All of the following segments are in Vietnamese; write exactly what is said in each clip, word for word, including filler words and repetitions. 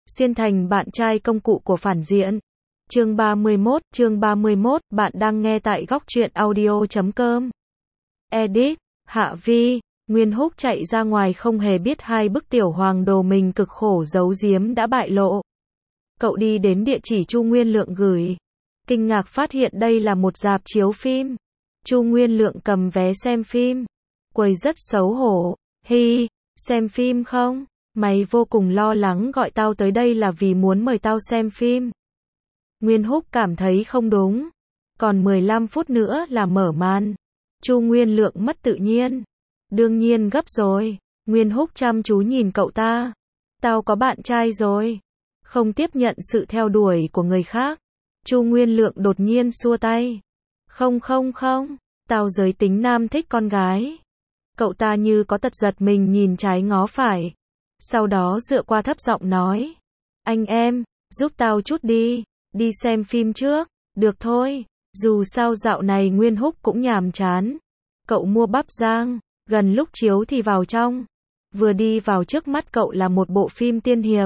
Xuyên thành bạn trai công cụ của phản diện. Chương ba mươi mốt, chương ba mươi mốt, bạn đang nghe tại góc truyện audio chấm com. Edit, Hạ Vi, Nguyên Húc chạy ra ngoài không hề biết hai bức tiểu hoàng đồ mình cực khổ giấu giếm đã bại lộ. Cậu đi đến địa chỉ Chu Nguyên Lượng gửi. Kinh ngạc phát hiện đây là một rạp chiếu phim. Chu Nguyên Lượng cầm vé xem phim. Quầy rất xấu hổ. Hi, xem phim không? Mày vô cùng lo lắng gọi tao tới đây là vì muốn mời tao xem phim. Nguyên Húc cảm thấy không đúng. Còn mười lăm phút nữa là mở màn. Chu Nguyên Lượng mất tự nhiên. Đương nhiên gấp rồi. Nguyên Húc chăm chú nhìn cậu ta. Tao có bạn trai rồi. Không tiếp nhận sự theo đuổi của người khác. Chu Nguyên Lượng đột nhiên xua tay. Không không không, tao giới tính nam thích con gái. Cậu ta như có tật giật mình nhìn trái ngó phải. Sau đó dựa qua thấp giọng nói. Anh em, giúp tao chút đi. Đi xem phim trước. Được thôi. Dù sao dạo này Nguyên Húc cũng nhàm chán. Cậu mua bắp rang. Gần lúc chiếu thì vào trong. Vừa đi vào trước mắt cậu là một bộ phim tiên hiệp.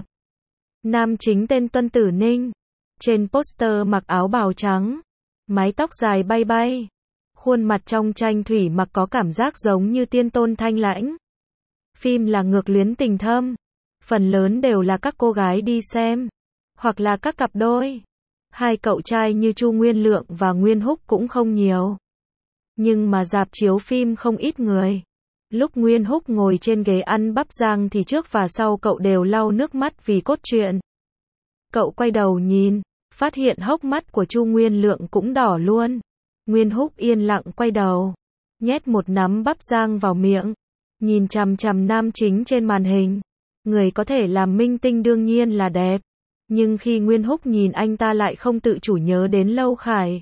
Nam chính tên Tuân Tử Ninh. Trên poster mặc áo bào trắng. Mái tóc dài bay bay. Khuôn mặt trong tranh thủy mặc có cảm giác giống như tiên tôn thanh lãnh. Phim là ngược luyến tình thâm. Phần lớn đều là các cô gái đi xem. Hoặc là các cặp đôi. Hai cậu trai như Chu Nguyên Lượng và Nguyên Húc cũng không nhiều. Nhưng mà rạp chiếu phim không ít người. Lúc Nguyên Húc ngồi trên ghế ăn bắp rang thì trước và sau cậu đều lau nước mắt vì cốt truyện. Cậu quay đầu nhìn, phát hiện hốc mắt của Chu Nguyên Lượng cũng đỏ luôn. Nguyên Húc yên lặng quay đầu, nhét một nắm bắp rang vào miệng, nhìn chằm chằm nam chính trên màn hình. Người có thể làm minh tinh đương nhiên là đẹp, nhưng khi Nguyên Húc nhìn anh ta lại không tự chủ nhớ đến Lâu Khải.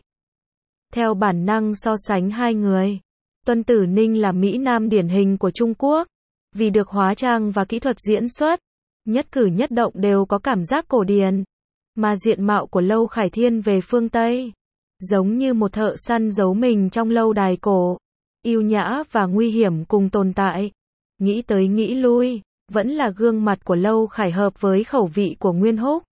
Theo bản năng so sánh hai người, Tuân Tử Ninh là Mỹ Nam điển hình của Trung Quốc, vì được hóa trang và kỹ thuật diễn xuất, nhất cử nhất động đều có cảm giác cổ điển, mà diện mạo của Lâu Khải thiên về phương Tây, giống như một thợ săn giấu mình trong lâu đài cổ, yêu nhã và nguy hiểm cùng tồn tại. Nghĩ tới nghĩ lui, vẫn là gương mặt của Lâu Khải hợp với khẩu vị của Nguyên Húc.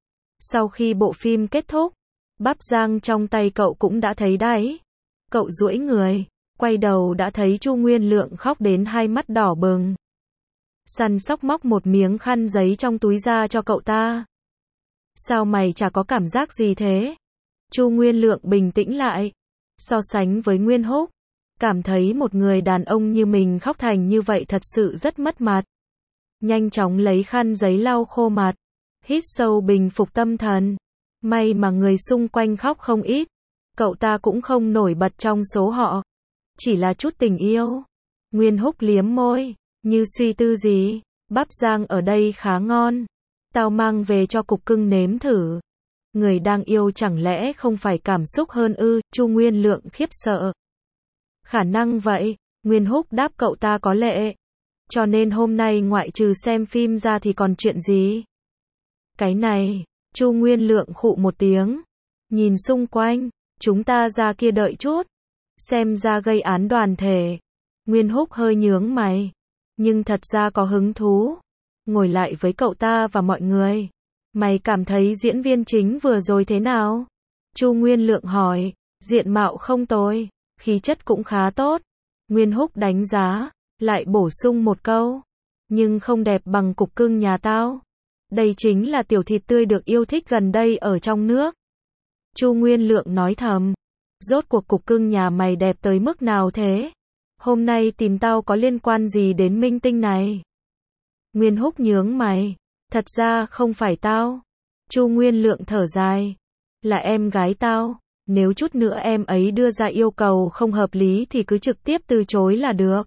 Sau khi bộ phim kết thúc, bắp rang trong tay cậu cũng đã thấy đáy. Cậu duỗi người, quay đầu đã thấy Chu Nguyên Lượng khóc đến hai mắt đỏ bừng. Săn sóc móc một miếng khăn giấy trong túi ra cho cậu ta. Sao mày chả có cảm giác gì thế? Chu Nguyên Lượng bình tĩnh lại. So sánh với Nguyên Húc, cảm thấy một người đàn ông như mình khóc thành như vậy thật sự rất mất mặt. Nhanh chóng lấy khăn giấy lau khô mặt. Hít sâu bình phục tâm thần. May mà người xung quanh khóc không ít. Cậu ta cũng không nổi bật trong số họ. Chỉ là chút tình yêu. Nguyên Húc liếm môi, như suy tư gì. Bắp rang ở đây khá ngon. Tao mang về cho cục cưng nếm thử. Người đang yêu chẳng lẽ không phải cảm xúc hơn ư? Chu Nguyên Lượng khiếp sợ. Khả năng vậy. Nguyên Húc đáp cậu ta có lệ. Cho nên hôm nay ngoại trừ xem phim ra thì còn chuyện gì? Cái này. Chu Nguyên Lượng khụ một tiếng. Nhìn xung quanh. Chúng ta ra kia đợi chút. Xem ra gây án đoàn thể. Nguyên Húc hơi nhướng mày. Nhưng thật ra có hứng thú. Ngồi lại với cậu ta và mọi người. Mày cảm thấy diễn viên chính vừa rồi thế nào? Chu Nguyên Lượng hỏi. Diện mạo không tồi. Khí chất cũng khá tốt. Nguyên Húc đánh giá. Lại bổ sung một câu. Nhưng không đẹp bằng cục cưng nhà tao. Đây chính là tiểu thịt tươi được yêu thích gần đây ở trong nước. Chu Nguyên Lượng nói thầm. Rốt cuộc cục cưng nhà mày đẹp tới mức nào thế? Hôm nay tìm tao có liên quan gì đến minh tinh này? Nguyên Húc nhướng mày. Thật ra không phải tao. Chu Nguyên Lượng thở dài. Là em gái tao. Nếu chút nữa em ấy đưa ra yêu cầu không hợp lý thì cứ trực tiếp từ chối là được.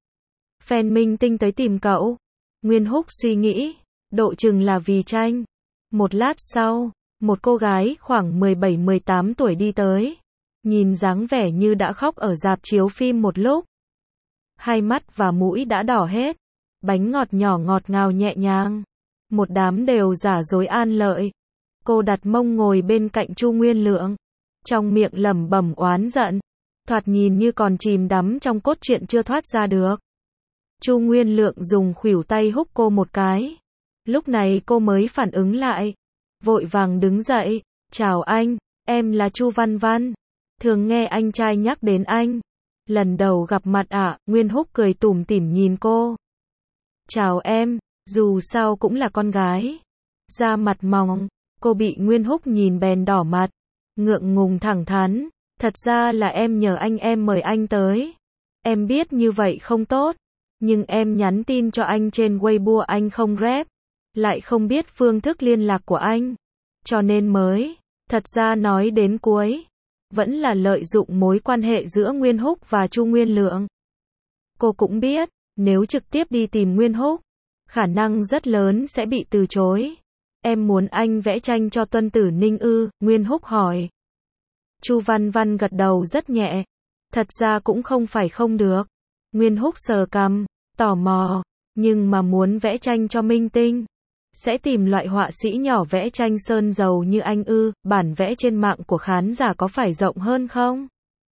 Fan minh tinh tới tìm cậu. Nguyên Húc suy nghĩ. Độ chừng là vì tranh. Một lát sau, một cô gái khoảng mười bảy mười tám tuổi đi tới. Nhìn dáng vẻ như đã khóc ở rạp chiếu phim một lúc. Hai mắt và mũi đã đỏ hết. Bánh ngọt nhỏ ngọt ngào nhẹ nhàng. Một đám đều giả dối an lợi. Cô đặt mông ngồi bên cạnh Chu Nguyên Lượng. Trong miệng lẩm bẩm oán giận. Thoạt nhìn như còn chìm đắm trong cốt truyện chưa thoát ra được. Chu Nguyên Lượng dùng khuỷu tay húc cô một cái. Lúc này cô mới phản ứng lại. Vội vàng đứng dậy. Chào anh, em là Chu Văn Văn. Thường nghe anh trai nhắc đến anh. Lần đầu gặp mặt ạ, à? Nguyên Húc cười tủm tỉm nhìn cô. Chào em, dù sao cũng là con gái. Da mặt mỏng, cô bị Nguyên Húc nhìn bèn đỏ mặt. Ngượng ngùng thẳng thắn. Thật ra là em nhờ anh em mời anh tới. Em biết như vậy không tốt. Nhưng em nhắn tin cho anh trên Weibo anh không rep. Lại không biết phương thức liên lạc của anh. Cho nên mới. Thật ra nói đến cuối. Vẫn là lợi dụng mối quan hệ giữa Nguyên Húc và Chu Nguyên Lượng. Cô cũng biết. Nếu trực tiếp đi tìm Nguyên Húc. Khả năng rất lớn sẽ bị từ chối. Em muốn anh vẽ tranh cho Tuân Tử Ninh ư? Nguyên Húc hỏi. Chu Văn Văn gật đầu rất nhẹ. Thật ra cũng không phải không được. Nguyên Húc sờ cằm, tò mò. Nhưng mà muốn vẽ tranh cho minh tinh. Sẽ tìm loại họa sĩ nhỏ vẽ tranh sơn dầu như anh ư? Bản vẽ trên mạng của khán giả có phải rộng hơn không?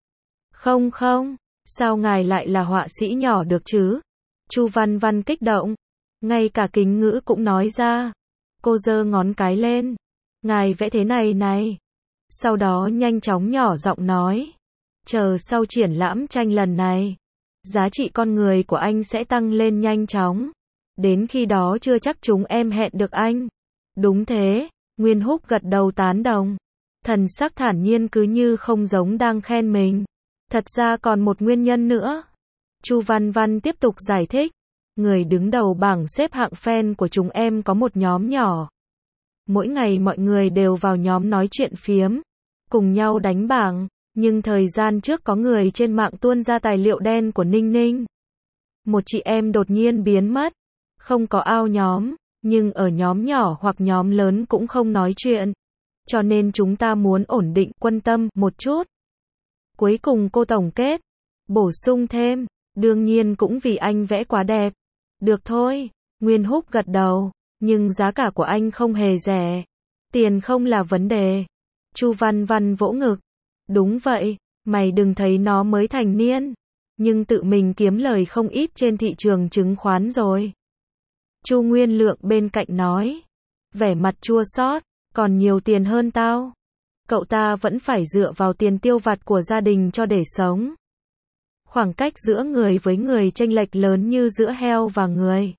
Không không. Sao ngài lại là họa sĩ nhỏ được chứ? Chu Văn Văn kích động. Ngay cả kính ngữ cũng nói ra. Cô giơ ngón cái lên. Ngài vẽ thế này này. Sau đó nhanh chóng nhỏ giọng nói. Chờ sau triển lãm tranh lần này. Giá trị con người của anh sẽ tăng lên nhanh chóng. Đến khi đó chưa chắc chúng em hẹn được anh. Đúng thế. Nguyên Húc gật đầu tán đồng. Thần sắc thản nhiên cứ như không giống đang khen mình. Thật ra còn một nguyên nhân nữa. Chu Văn Văn tiếp tục giải thích. Người đứng đầu bảng xếp hạng fan của chúng em có một nhóm nhỏ. Mỗi ngày mọi người đều vào nhóm nói chuyện phiếm. Cùng nhau đánh bảng. Nhưng thời gian trước có người trên mạng tuôn ra tài liệu đen của Ninh Ninh. Một chị em đột nhiên biến mất. Không có ao nhóm. Nhưng ở nhóm nhỏ hoặc nhóm lớn cũng không nói chuyện. Cho nên chúng ta muốn ổn định, quan tâm một chút. Cuối cùng cô tổng kết. Bổ sung thêm. Đương nhiên cũng vì anh vẽ quá đẹp. Được thôi. Nguyên Húc gật đầu. Nhưng giá cả của anh không hề rẻ. Tiền không là vấn đề. Chu Văn Văn vỗ ngực. Đúng vậy. Mày đừng thấy nó mới thành niên. Nhưng tự mình kiếm lời không ít trên thị trường chứng khoán rồi. Chu Nguyên Lượng bên cạnh nói. Vẻ mặt chua xót. Còn nhiều tiền hơn tao. Cậu ta vẫn phải dựa vào tiền tiêu vặt của gia đình cho để sống. Khoảng cách giữa người với người chênh lệch lớn như giữa heo và người.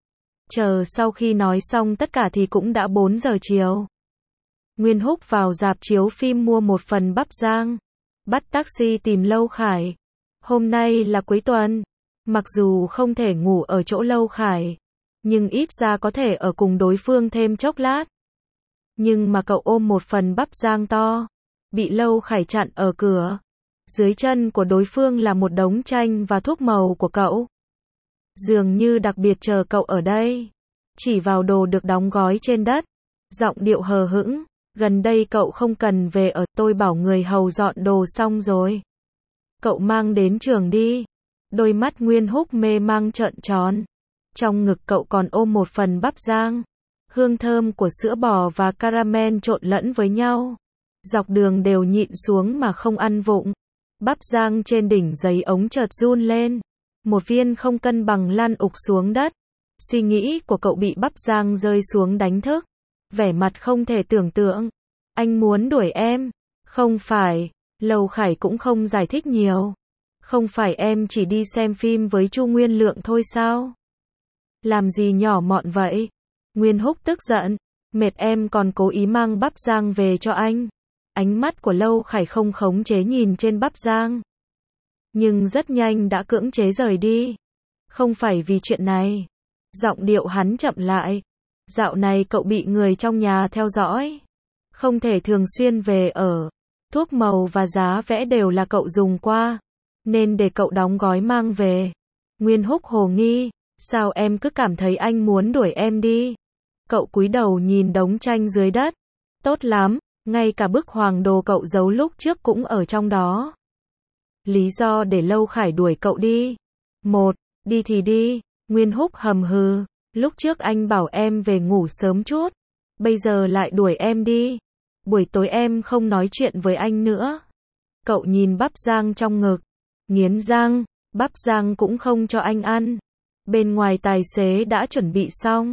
Chờ sau khi nói xong tất cả thì cũng đã bốn giờ chiều. Nguyên Húc vào rạp chiếu phim mua một phần bắp rang. Bắt taxi tìm Lâu Khải. Hôm nay là cuối tuần. Mặc dù không thể ngủ ở chỗ Lâu Khải. Nhưng ít ra có thể ở cùng đối phương thêm chốc lát. Nhưng mà cậu ôm một phần bắp rang to. Bị Lâu Khải chặn ở cửa. Dưới chân của đối phương là một đống tranh và thuốc màu của cậu. Dường như đặc biệt chờ cậu ở đây. Chỉ vào đồ được đóng gói trên đất. Giọng điệu hờ hững. Gần đây cậu không cần về ở, tôi bảo người hầu dọn đồ xong rồi. Cậu mang đến trường đi. Đôi mắt Nguyên Húc mê mang trợn tròn. Trong ngực cậu còn ôm một phần bắp rang. Hương thơm của sữa bò và caramel trộn lẫn với nhau. Dọc đường đều nhịn xuống mà không ăn vụng. Bắp rang trên đỉnh giấy ống chợt run lên. Một viên không cân bằng lăn ụp xuống đất. Suy nghĩ của cậu bị bắp rang rơi xuống đánh thức. Vẻ mặt không thể tưởng tượng. Anh muốn đuổi em. Không phải. Lâu Khải cũng không giải thích nhiều. Không phải em chỉ đi xem phim với Chu Nguyên Lượng thôi sao? Làm gì nhỏ mọn vậy? Nguyên Húc tức giận. Mệt em còn cố ý mang bắp rang về cho anh. Ánh mắt của Lâu Khải không khống chế nhìn trên bắp rang. Nhưng rất nhanh đã cưỡng chế rời đi. Không phải vì chuyện này. Giọng điệu hắn chậm lại. Dạo này cậu bị người trong nhà theo dõi. Không thể thường xuyên về ở. Thuốc màu và giá vẽ đều là cậu dùng qua. Nên để cậu đóng gói mang về. Nguyên Húc hồ nghi. Sao em cứ cảm thấy anh muốn đuổi em đi? Cậu cúi đầu nhìn đống tranh dưới đất. Tốt lắm. Ngay cả bức hoàng đồ cậu giấu lúc trước cũng ở trong đó. Lý do để Lâu Khải đuổi cậu đi. Một. Đi thì đi. Nguyên Húc hầm hừ. Lúc trước anh bảo em về ngủ sớm chút. Bây giờ lại đuổi em đi. Buổi tối em không nói chuyện với anh nữa. Cậu nhìn bắp rang trong ngực. Nghiến răng. Bắp rang cũng không cho anh ăn. Bên ngoài tài xế đã chuẩn bị xong.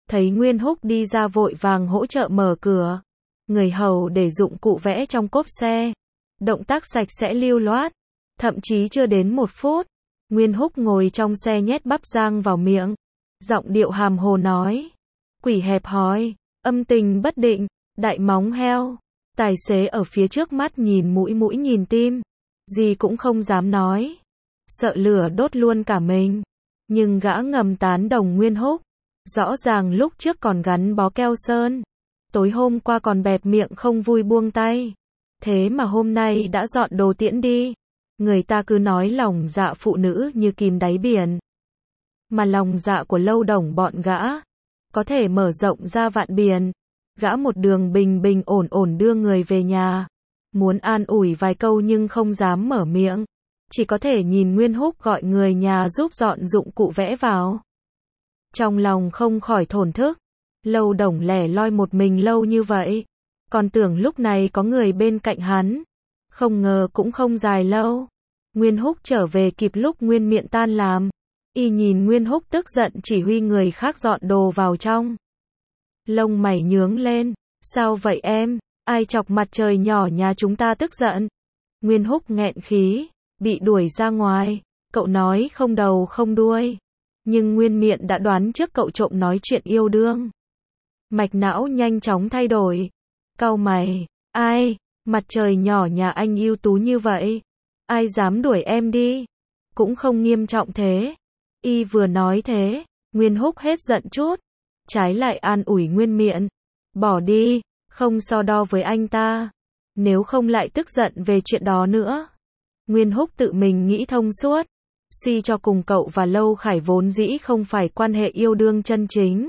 thấy Nguyên Húc đi ra vội vàng hỗ trợ mở cửa. Người hầu để dụng cụ vẽ trong cốp xe. Động tác sạch sẽ lưu loát. Thậm chí chưa đến một phút. Nguyên Húc ngồi trong xe nhét bắp rang vào miệng. Giọng điệu hàm hồ nói. Quỷ hẹp hòi, âm tình bất định, đại móng heo. Tài xế ở phía trước mắt nhìn mũi mũi nhìn tim. Gì cũng không dám nói. Sợ lửa đốt luôn cả mình. Nhưng gã ngầm tán đồng Nguyên Húc. Rõ ràng lúc trước còn gắn bó keo sơn. Tối hôm qua còn bẹp miệng không vui buông tay. Thế mà hôm nay đã dọn đồ tiễn đi. Người ta cứ nói lòng dạ phụ nữ như kìm đáy biển. Mà lòng dạ của Lâu Đồng bọn gã có thể mở rộng ra vạn biển. Gã một đường bình bình ổn ổn đưa người về nhà. Muốn an ủi vài câu nhưng không dám mở miệng. Chỉ có thể nhìn Nguyên Húc gọi người nhà giúp dọn dụng cụ vẽ vào. Trong lòng không khỏi thổn thức. Lâu Đồng lẻ loi một mình lâu như vậy. Còn tưởng lúc này có người bên cạnh hắn. Không ngờ cũng không dài lâu. Nguyên Húc trở về kịp lúc Nguyên Miện tan làm. Y nhìn Nguyên Húc tức giận chỉ huy người khác dọn đồ vào trong. Lông mày nhướng lên. Sao vậy em? Ai chọc mặt trời nhỏ nhà chúng ta tức giận? Nguyên Húc nghẹn khí. Bị đuổi ra ngoài. Cậu nói không đầu không đuôi. Nhưng Nguyên Miện đã đoán trước cậu trộm nói chuyện yêu đương. Mạch não nhanh chóng thay đổi. Cau mày. Ai? Mặt trời nhỏ nhà anh ưu tú như vậy. Ai dám đuổi em đi? Cũng không nghiêm trọng thế. Y vừa nói thế. Nguyên Húc hết giận chút. Trái lại an ủi Nguyên Miện. Bỏ đi. Không so đo với anh ta. Nếu không lại tức giận về chuyện đó nữa. Nguyên Húc tự mình nghĩ thông suốt. Suy cho cùng cậu và Lâu Khải vốn dĩ không phải quan hệ yêu đương chân chính.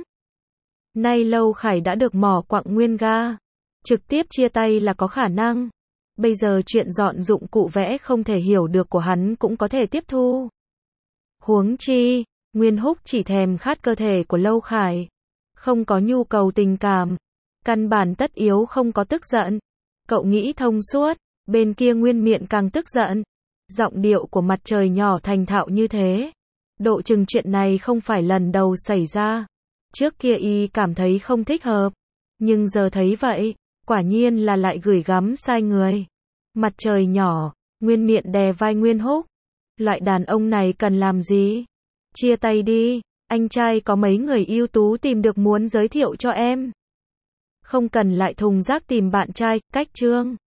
Nay Lâu Khải đã được mỏ quặng nguyên ga. Trực tiếp chia tay là có khả năng. Bây giờ chuyện dọn dụng cụ vẽ không thể hiểu được của hắn cũng có thể tiếp thu. Huống chi, Nguyên Húc chỉ thèm khát cơ thể của Lâu Khải. Không có nhu cầu tình cảm. Căn bản tất yếu không có tức giận. Cậu nghĩ thông suốt. Bên kia Nguyên Miện càng tức giận. Giọng điệu của mặt trời nhỏ thành thạo như thế. Độ chừng chuyện này không phải lần đầu xảy ra. Trước kia y cảm thấy không thích hợp. Nhưng giờ thấy vậy, quả nhiên là lại gửi gắm sai người. Mặt trời nhỏ, Nguyên Miện đè vai Nguyên Húc. Loại đàn ông này cần làm gì? Chia tay đi, anh trai có mấy người ưu tú tìm được muốn giới thiệu cho em. Không cần lại thùng rác tìm bạn trai, cách chương.